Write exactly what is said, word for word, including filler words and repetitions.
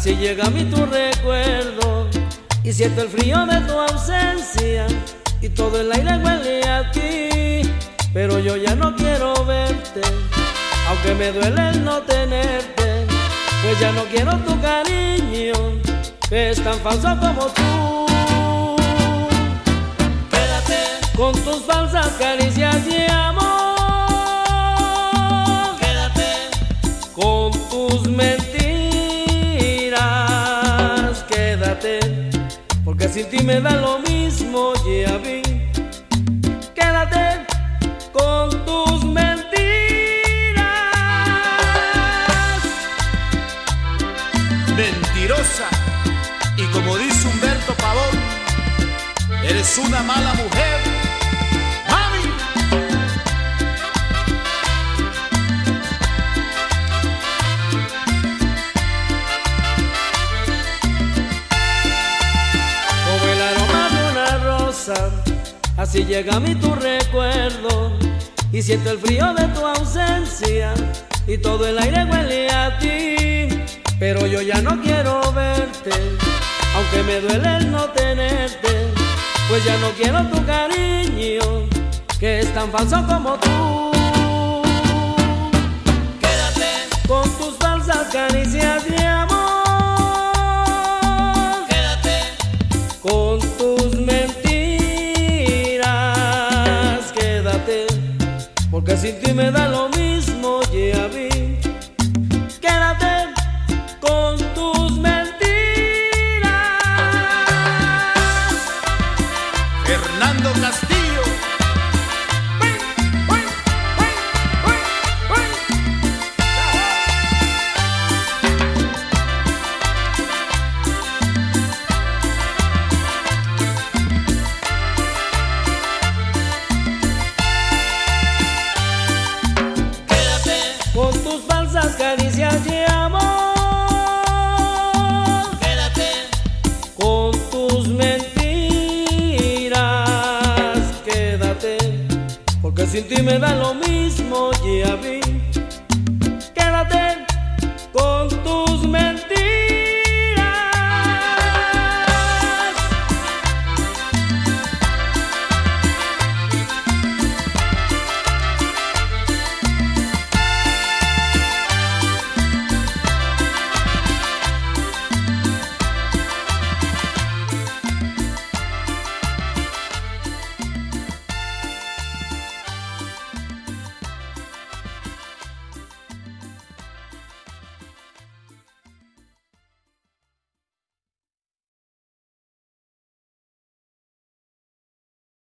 Así llega a mí tu recuerdo y siento el frío de tu ausencia y todo el aire huele a ti, pero yo ya no quiero verte, aunque me duele el no tenerte, pues ya no quiero tu cariño, que es tan falso como tú. Quédate con tus falsas caricias y amor, quédate con tus mentiras, quédate, porque sin ti me da lo mismo, ya vi. Quédate con tus mentiras. Mentirosa, y como dice Humberto Pavón, eres una mala mujer, mami. Como el aroma de una rosa, así llega a mí tu recuerdo y siento el frío de tu ausencia y todo el aire huele a ti, pero yo ya no quiero verte, aunque me duele el no tenerte, pues ya no quiero tu cariño, que es tan falso como tú. Quédate con tus falsas caricias y amor, quédate con tus mentiras, quédate, porque sin ti me da lo mismo, ya vi. Quédate con tus mentiras. Fernando Castillo. Quédate con tus falsas caricias y amor, quédate con tus mentiras, quédate, porque sin ti me da lo mismo, ya vi.